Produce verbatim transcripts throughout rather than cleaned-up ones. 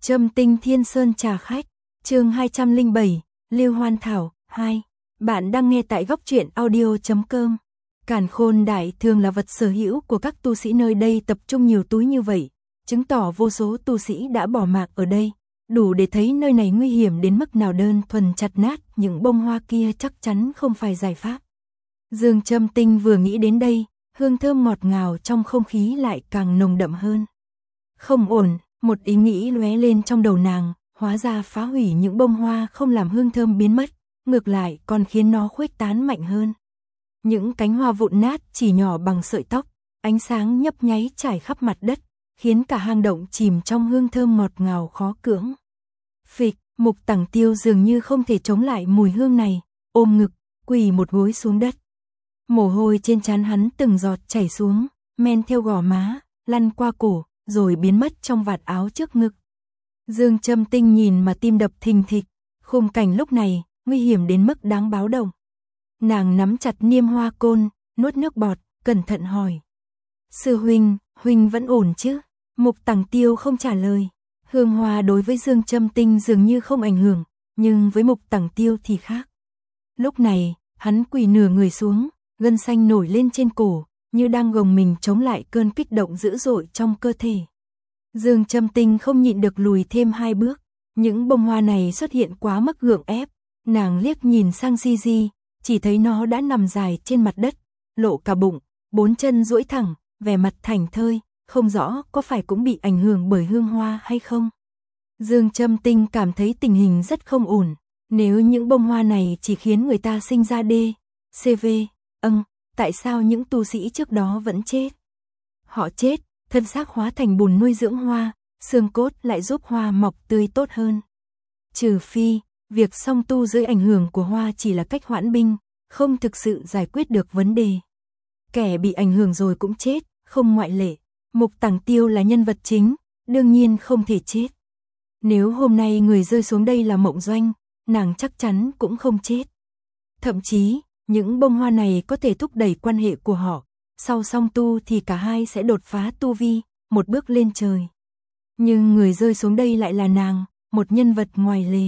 Trâm Tinh Thiên Sơn trà khách, chương hai trăm lẻ bảy, Lưu Hoan Thảo, hai. Bạn đang nghe tại góc truyện audio chấm com. Càn Khôn Đại thường là vật sở hữu của các tu sĩ nơi đây, tập trung nhiều túi như vậy, chứng tỏ vô số tu sĩ đã bỏ mạng ở đây, đủ để thấy nơi này nguy hiểm đến mức nào. Đơn thuần chặt nát những bông hoa kia chắc chắn không phải giải pháp. Dương Trâm Tinh vừa nghĩ đến đây, hương thơm ngọt ngào trong không khí lại càng nồng đậm hơn. Không ổn, một ý nghĩ lóe lên trong đầu nàng, hóa ra phá hủy những bông hoa không làm hương thơm biến mất, ngược lại còn khiến nó khuếch tán mạnh hơn. Những cánh hoa vụn nát chỉ nhỏ bằng sợi tóc, ánh sáng nhấp nháy trải khắp mặt đất, khiến cả hang động chìm trong hương thơm ngọt ngào khó cưỡng. Phịch, Mục Tằng Tiêu dường như không thể chống lại mùi hương này, ôm ngực, quỳ một gối xuống đất. Mồ hôi trên trán hắn từng giọt chảy xuống, men theo gò má, lăn qua cổ, rồi biến mất trong vạt áo trước ngực. Dương Trâm Tinh nhìn mà tim đập thình thịch, khung cảnh lúc này nguy hiểm đến mức đáng báo động. Nàng nắm chặt niêm hoa côn, nuốt nước bọt, cẩn thận hỏi: "Sư huynh, huynh vẫn ổn chứ?" Mục Tằng Tiêu không trả lời. Hương hoa đối với Dương Trâm Tinh dường như không ảnh hưởng, nhưng với Mục Tằng Tiêu thì khác. Lúc này, hắn quỳ nửa người xuống, gân xanh nổi lên trên cổ, như đang gồng mình chống lại cơn kích động dữ dội trong cơ thể. Dương Trâm Tinh không nhịn được lùi thêm hai bước. Những bông hoa này xuất hiện quá mức gượng ép. Nàng liếc nhìn sang Gigi, chỉ thấy nó đã nằm dài trên mặt đất, lộ cả bụng, bốn chân duỗi thẳng, vẻ mặt thảnh thơi, không rõ có phải cũng bị ảnh hưởng bởi hương hoa hay không. Dương Trâm Tinh cảm thấy tình hình rất không ổn. Nếu những bông hoa này chỉ khiến người ta sinh ra đê, xê vê, âng, tại sao những tu sĩ trước đó vẫn chết? Họ chết, thân xác hóa thành bùn nuôi dưỡng hoa, xương cốt lại giúp hoa mọc tươi tốt hơn. Trừ phi, việc song tu dưới ảnh hưởng của hoa chỉ là cách hoãn binh, không thực sự giải quyết được vấn đề. Kẻ bị ảnh hưởng rồi cũng chết, không ngoại lệ. Mục Tằng Tiêu là nhân vật chính, đương nhiên không thể chết. Nếu hôm nay người rơi xuống đây là Mộng Doanh, nàng chắc chắn cũng không chết. Thậm chí, những bông hoa này có thể thúc đẩy quan hệ của họ. Sau song tu thì cả hai sẽ đột phá tu vi, một bước lên trời. Nhưng người rơi xuống đây lại là nàng, một nhân vật ngoài lề.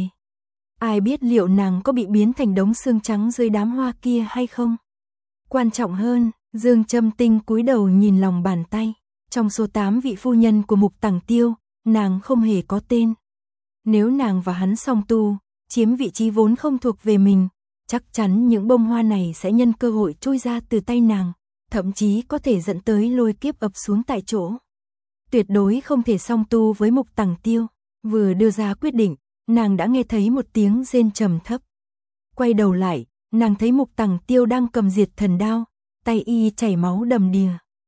Ai biết liệu nàng có bị biến thành đống xương trắng dưới đám hoa kia hay không? Quan trọng hơn, Dương Trâm Tinh cúi đầu nhìn lòng bàn tay. Trong số tám vị phu nhân của Mục Tằng Tiêu, nàng không hề có tên. Nếu nàng và hắn song tu, chiếm vị trí vốn không thuộc về mình, chắc chắn những bông hoa này sẽ nhân cơ hội trôi ra từ tay nàng, thậm chí có thể dẫn tới lôi kiếp ập xuống tại chỗ. Tuyệt đối không thể song tu với Mục Tằng Tiêu. Vừa đưa ra quyết định, nàng đã nghe thấy một tiếng rên trầm thấp. Quay đầu lại, nàng thấy Mục Tằng Tiêu đang cầm diệt thần đao, tay y chảy máu đầm đìa.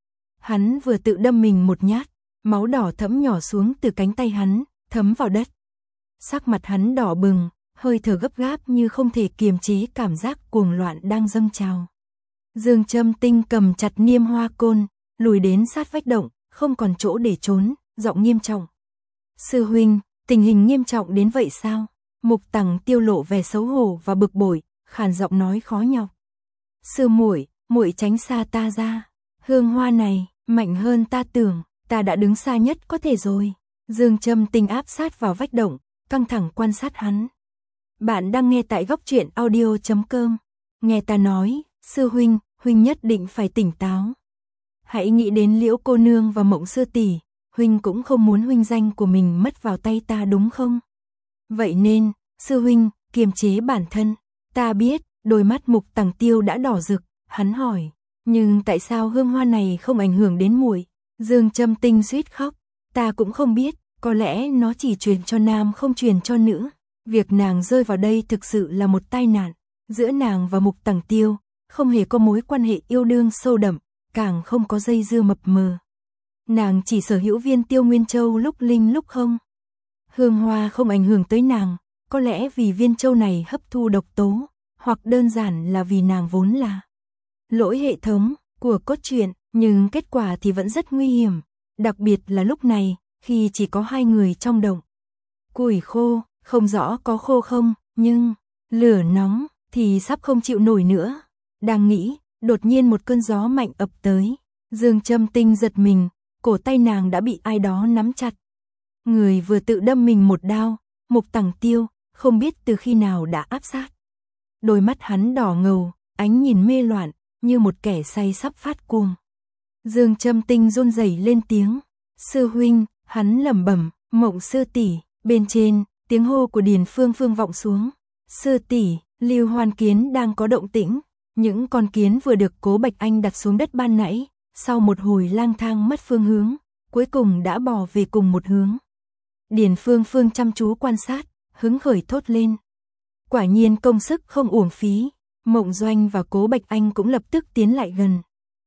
Hắn vừa tự đâm mình một nhát, máu đỏ thẫm nhỏ xuống từ cánh tay hắn, thấm vào đất. Sắc mặt hắn đỏ bừng, hơi thở gấp gáp như không thể kiềm chế cảm giác cuồng loạn đang dâng trào. Dương Trâm Tinh cầm chặt niêm hoa côn, lùi đến sát vách động, không còn chỗ để trốn, giọng nghiêm trọng: "Sư huynh, tình hình nghiêm trọng đến vậy sao?" Mục Tằng Tiêu lộ vẻ xấu hổ và bực bội, khàn giọng nói khó nhọc: "Sư muội, muội tránh xa ta ra. Hương hoa này mạnh hơn ta tưởng, ta đã đứng xa nhất có thể rồi." Dương Trâm Tinh áp sát vào vách động, căng thẳng quan sát hắn. Bạn đang nghe tại góc truyện audio chấm com. Nghe ta nói, sư huynh, huynh nhất định phải tỉnh táo. Hãy nghĩ đến Liễu cô nương và Mộng sư tỷ, huynh cũng không muốn huynh danh của mình mất vào tay ta đúng không? Vậy nên, sư huynh, kiềm chế bản thân. Ta biết, đôi mắt Mục Tằng Tiêu đã đỏ rực, hắn hỏi, nhưng tại sao hương hoa này không ảnh hưởng đến muội? Dương Trâm Tinh suýt khóc, ta cũng không biết, có lẽ nó chỉ truyền cho nam không truyền cho nữ. Việc nàng rơi vào đây thực sự là một tai nạn. Giữa nàng và Mục Tằng Tiêu, không hề có mối quan hệ yêu đương sâu đậm, càng không có dây dưa mập mờ. Nàng chỉ sở hữu viên Tiêu Nguyên Châu lúc linh lúc không. Hương hoa không ảnh hưởng tới nàng, có lẽ vì viên châu này hấp thu độc tố, hoặc đơn giản là vì nàng vốn là lỗi hệ thống của cốt truyện, nhưng kết quả thì vẫn rất nguy hiểm, đặc biệt là lúc này, khi chỉ có hai người trong động. Củi khô, không rõ có khô không, nhưng lửa nóng thì sắp không chịu nổi nữa. Đang nghĩ, đột nhiên một cơn gió mạnh ập tới. Dương Trâm Tinh giật mình, cổ tay nàng đã bị ai đó nắm chặt. người vừa tự đâm mình một đao, Mục Tằng Tiêu, không biết từ khi nào đã áp sát. Đôi mắt hắn đỏ ngầu, ánh nhìn mê loạn, như một kẻ say sắp phát cuồng. Dương Châm Tinh run rẩy lên tiếng, sư huynh, hắn lẩm bẩm, Mộng sư tỷ. Bên trên, tiếng hô của Điền Phương Phương vọng xuống. Sư tỷ, Lưu Hoan Kiến đang có động tĩnh. Những con kiến vừa được Cố Bạch Anh đặt xuống đất ban nãy, sau một hồi lang thang mất phương hướng, cuối cùng đã bò về cùng một hướng. Điền Phương Phương chăm chú quan sát, hứng khởi thốt lên. Quả nhiên công sức không uổng phí, Mộng Doanh và Cố Bạch Anh cũng lập tức tiến lại gần.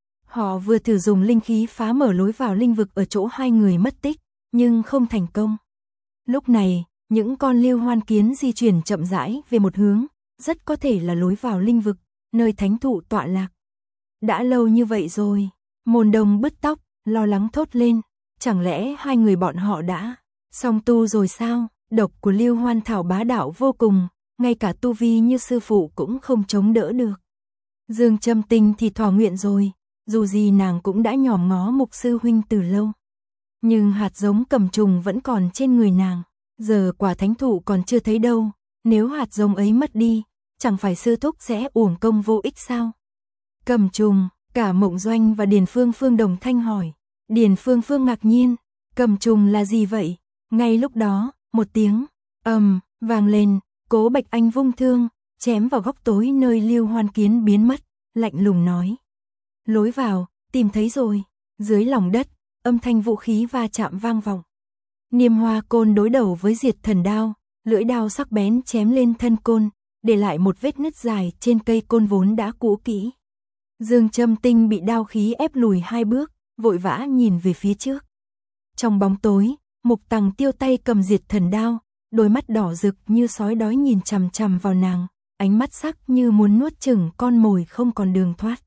Họ vừa thử dùng linh khí phá mở lối vào linh vực ở chỗ hai người mất tích, nhưng không thành công. Lúc này, những con Lưu Hoan Kiến di chuyển chậm rãi về một hướng, rất có thể là lối vào linh vực, nơi thánh thụ tọa lạc. Đã lâu như vậy rồi, Môn Đông bứt tóc, lo lắng thốt lên, chẳng lẽ hai người bọn họ đã song tu rồi sao? Độc của Lưu Hoan Thảo bá đạo vô cùng, ngay cả tu vi như sư phụ cũng không chống đỡ được. Dương Châm Tinh thì thỏa nguyện rồi, dù gì nàng cũng đã nhòm ngó Mục sư huynh từ lâu. Nhưng hạt giống cầm trùng vẫn còn trên người nàng, giờ quả thánh thụ còn chưa thấy đâu, nếu hạt giống ấy mất đi, chẳng phải sư thúc sẽ uổng công vô ích sao? Cầm trùng, cả Mộng Doanh và Điền Phương Phương đồng thanh hỏi. Điền Phương Phương ngạc nhiên, cầm trùng là gì vậy? Ngay lúc đó, một tiếng ầm vang lên, Cố Bạch Anh vung thương, chém vào góc tối nơi Lưu Hoan Kiến biến mất, lạnh lùng nói. Lối vào, tìm thấy rồi. Dưới lòng đất, âm thanh vũ khí va chạm vang vọng. Niêm Hoa côn đối đầu với Diệt Thần đao, lưỡi đao sắc bén chém lên thân côn, để lại một vết nứt dài trên cây côn vốn đã cũ kỹ. Dương Châm Tinh bị đao khí ép lùi hai bước, vội vã nhìn về phía trước. Trong bóng tối, Mục Tằng Tiêu tay cầm Diệt Thần đao, đôi mắt đỏ rực như sói đói nhìn chằm chằm vào nàng, ánh mắt sắc như muốn nuốt chửng con mồi không còn đường thoát.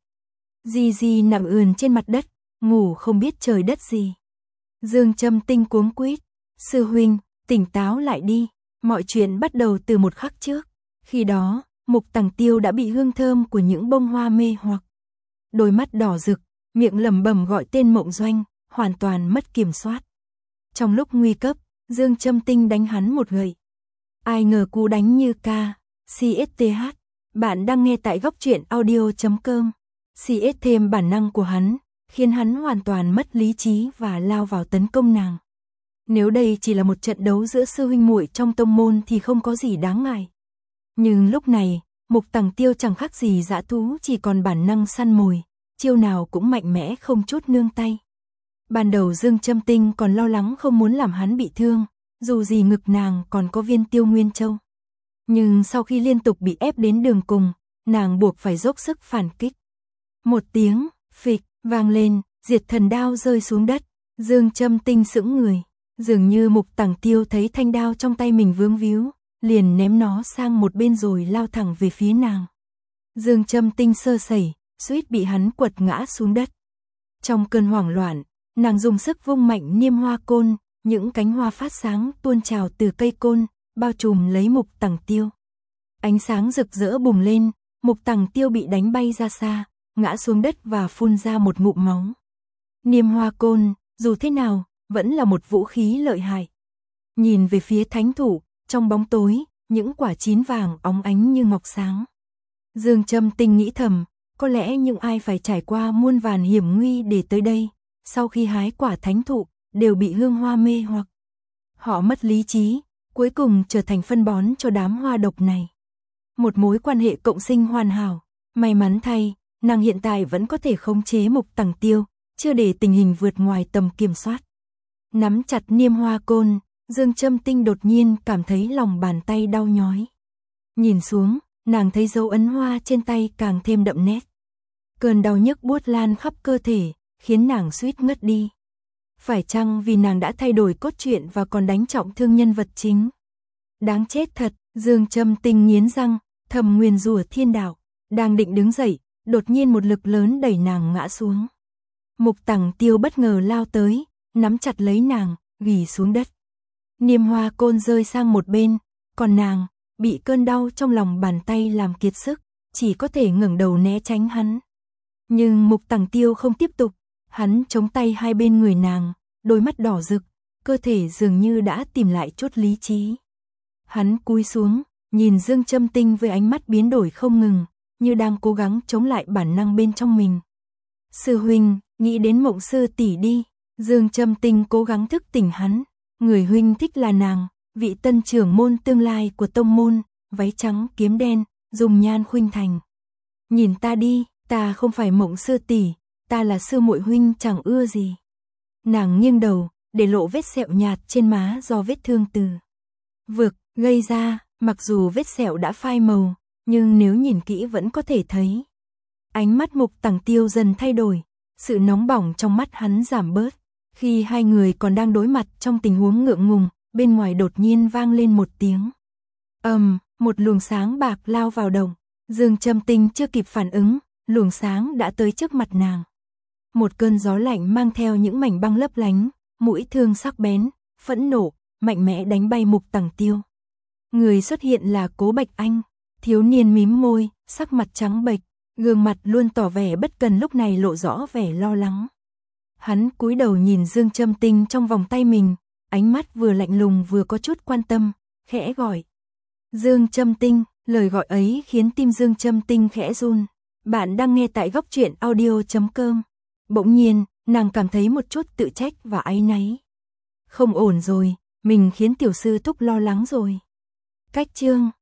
Di Di nằm ườn trên mặt đất, ngủ không biết trời đất gì. Dương Châm Tinh cuống quýt, sư huynh, tỉnh táo lại đi, mọi chuyện bắt đầu từ một khắc trước. Khi đó, Mục Tằng Tiêu đã bị hương thơm của những bông hoa mê hoặc. Đôi mắt đỏ rực, miệng lẩm bẩm gọi tên Mộng Doanh, hoàn toàn mất kiểm soát. Trong lúc nguy cấp, Dương Châm Tinh đánh hắn một gậy. Ai ngờ cú đánh như ca, xê ét tê hát, bạn đang nghe tại góc truyện audio chấm com. xê ét thêm bản năng của hắn, khiến hắn hoàn toàn mất lý trí và lao vào tấn công nàng. Nếu đây chỉ là một trận đấu giữa sư huynh muội trong tông môn thì không có gì đáng ngại. Nhưng lúc này, Mục Tằng Tiêu chẳng khác gì dã thú, chỉ còn bản năng săn mồi, chiêu nào cũng mạnh mẽ không chút nương tay. Ban đầu Dương Châm Tinh còn lo lắng không muốn làm hắn bị thương, dù gì ngực nàng còn có viên Tiêu Nguyên Châu. Nhưng sau khi liên tục bị ép đến đường cùng, nàng buộc phải dốc sức phản kích. Một tiếng phịch vang lên, Diệt Thần đao rơi xuống đất, Dương Châm Tinh sững người, dường như Mục Tằng Tiêu thấy thanh đao trong tay mình vướng víu, liền ném nó sang một bên rồi lao thẳng về phía nàng. Dương Châm Tinh sơ sẩy, suýt bị hắn quật ngã xuống đất. Trong cơn hoảng loạn, nàng dùng sức vung mạnh Niêm Hoa côn, những cánh hoa phát sáng tuôn trào từ cây côn, bao trùm lấy Mục Tằng Tiêu. Ánh sáng rực rỡ bùng lên, Mục Tằng Tiêu bị đánh bay ra xa, ngã xuống đất và phun ra một ngụm máu. Niêm Hoa côn, dù thế nào, vẫn là một vũ khí lợi hại. Nhìn về phía thánh thủ, trong bóng tối, những quả chín vàng óng ánh như ngọc sáng. Dương Châm Tinh nghĩ thầm, có lẽ những ai phải trải qua muôn vàn hiểm nguy để tới đây, sau khi hái quả thánh thụ, đều bị hương hoa mê hoặc. Họ mất lý trí, cuối cùng trở thành phân bón cho đám hoa độc này. Một mối quan hệ cộng sinh hoàn hảo, may mắn thay, nàng hiện tại vẫn có thể khống chế Mục Tằng Tiêu, chưa để tình hình vượt ngoài tầm kiểm soát. Nắm chặt Niêm Hoa côn, Dương Châm Tinh đột nhiên cảm thấy lòng bàn tay đau nhói. Nhìn xuống, nàng thấy dấu ấn hoa trên tay càng thêm đậm nét. Cơn đau nhức buốt lan khắp cơ thể, khiến nàng suýt ngất đi. Phải chăng vì nàng đã thay đổi cốt truyện và còn đánh trọng thương nhân vật chính? Đáng chết thật, Dương Châm Tinh nghiến răng, thầm nguyền rủa thiên đạo. Đang định đứng dậy, đột nhiên một lực lớn đẩy nàng ngã xuống. Mục Tằng Tiêu bất ngờ lao tới, nắm chặt lấy nàng, ghì xuống đất. Niêm Hoa côn rơi sang một bên, còn nàng, bị cơn đau trong lòng bàn tay làm kiệt sức, chỉ có thể ngẩng đầu né tránh hắn. Nhưng Mục Tằng Tiêu không tiếp tục, hắn chống tay hai bên người nàng, đôi mắt đỏ rực, cơ thể dường như đã tìm lại chút lý trí. Hắn cúi xuống, nhìn Dương Châm Tinh với ánh mắt biến đổi không ngừng, như đang cố gắng chống lại bản năng bên trong mình. Sư huynh, nghĩ đến Mộng sư tỷ đi. Dương Châm Tinh cố gắng thức tỉnh hắn. Người huynh thích là nàng, vị tân trưởng môn tương lai của tông môn, váy trắng kiếm đen, dùng nhan khuynh thành. Nhìn ta đi, ta không phải Mộng sư tỷ, ta là sư muội huynh chẳng ưa gì. Nàng nghiêng đầu, để lộ vết sẹo nhạt trên má do vết thương từ vực gây ra, mặc dù vết sẹo đã phai màu, nhưng nếu nhìn kỹ vẫn có thể thấy. Ánh mắt Mục Tằng Tiêu dần thay đổi, sự nóng bỏng trong mắt hắn giảm bớt. Khi hai người còn đang đối mặt trong tình huống ngượng ngùng, bên ngoài đột nhiên vang lên một tiếng. Ầm, um, một luồng sáng bạc lao vào đồng. Dương Châm Tinh chưa kịp phản ứng, luồng sáng đã tới trước mặt nàng. Một cơn gió lạnh mang theo những mảnh băng lấp lánh, mũi thương sắc bén, phẫn nộ, mạnh mẽ đánh bay Mục Tằng Tiêu. Người xuất hiện là Cố Bạch Anh, thiếu niên mím môi, sắc mặt trắng bệch, gương mặt luôn tỏ vẻ bất cần lúc này lộ rõ vẻ lo lắng. Hắn cúi đầu nhìn Dương Châm Tinh trong vòng tay mình, ánh mắt vừa lạnh lùng vừa có chút quan tâm, khẽ gọi. Dương Châm Tinh, lời gọi ấy khiến tim Dương Châm Tinh khẽ run. Bạn đang nghe tại góc truyện audio chấm com. Bỗng nhiên, nàng cảm thấy một chút tự trách và áy náy. Không ổn rồi, mình khiến tiểu sư thúc lo lắng rồi. Cách chương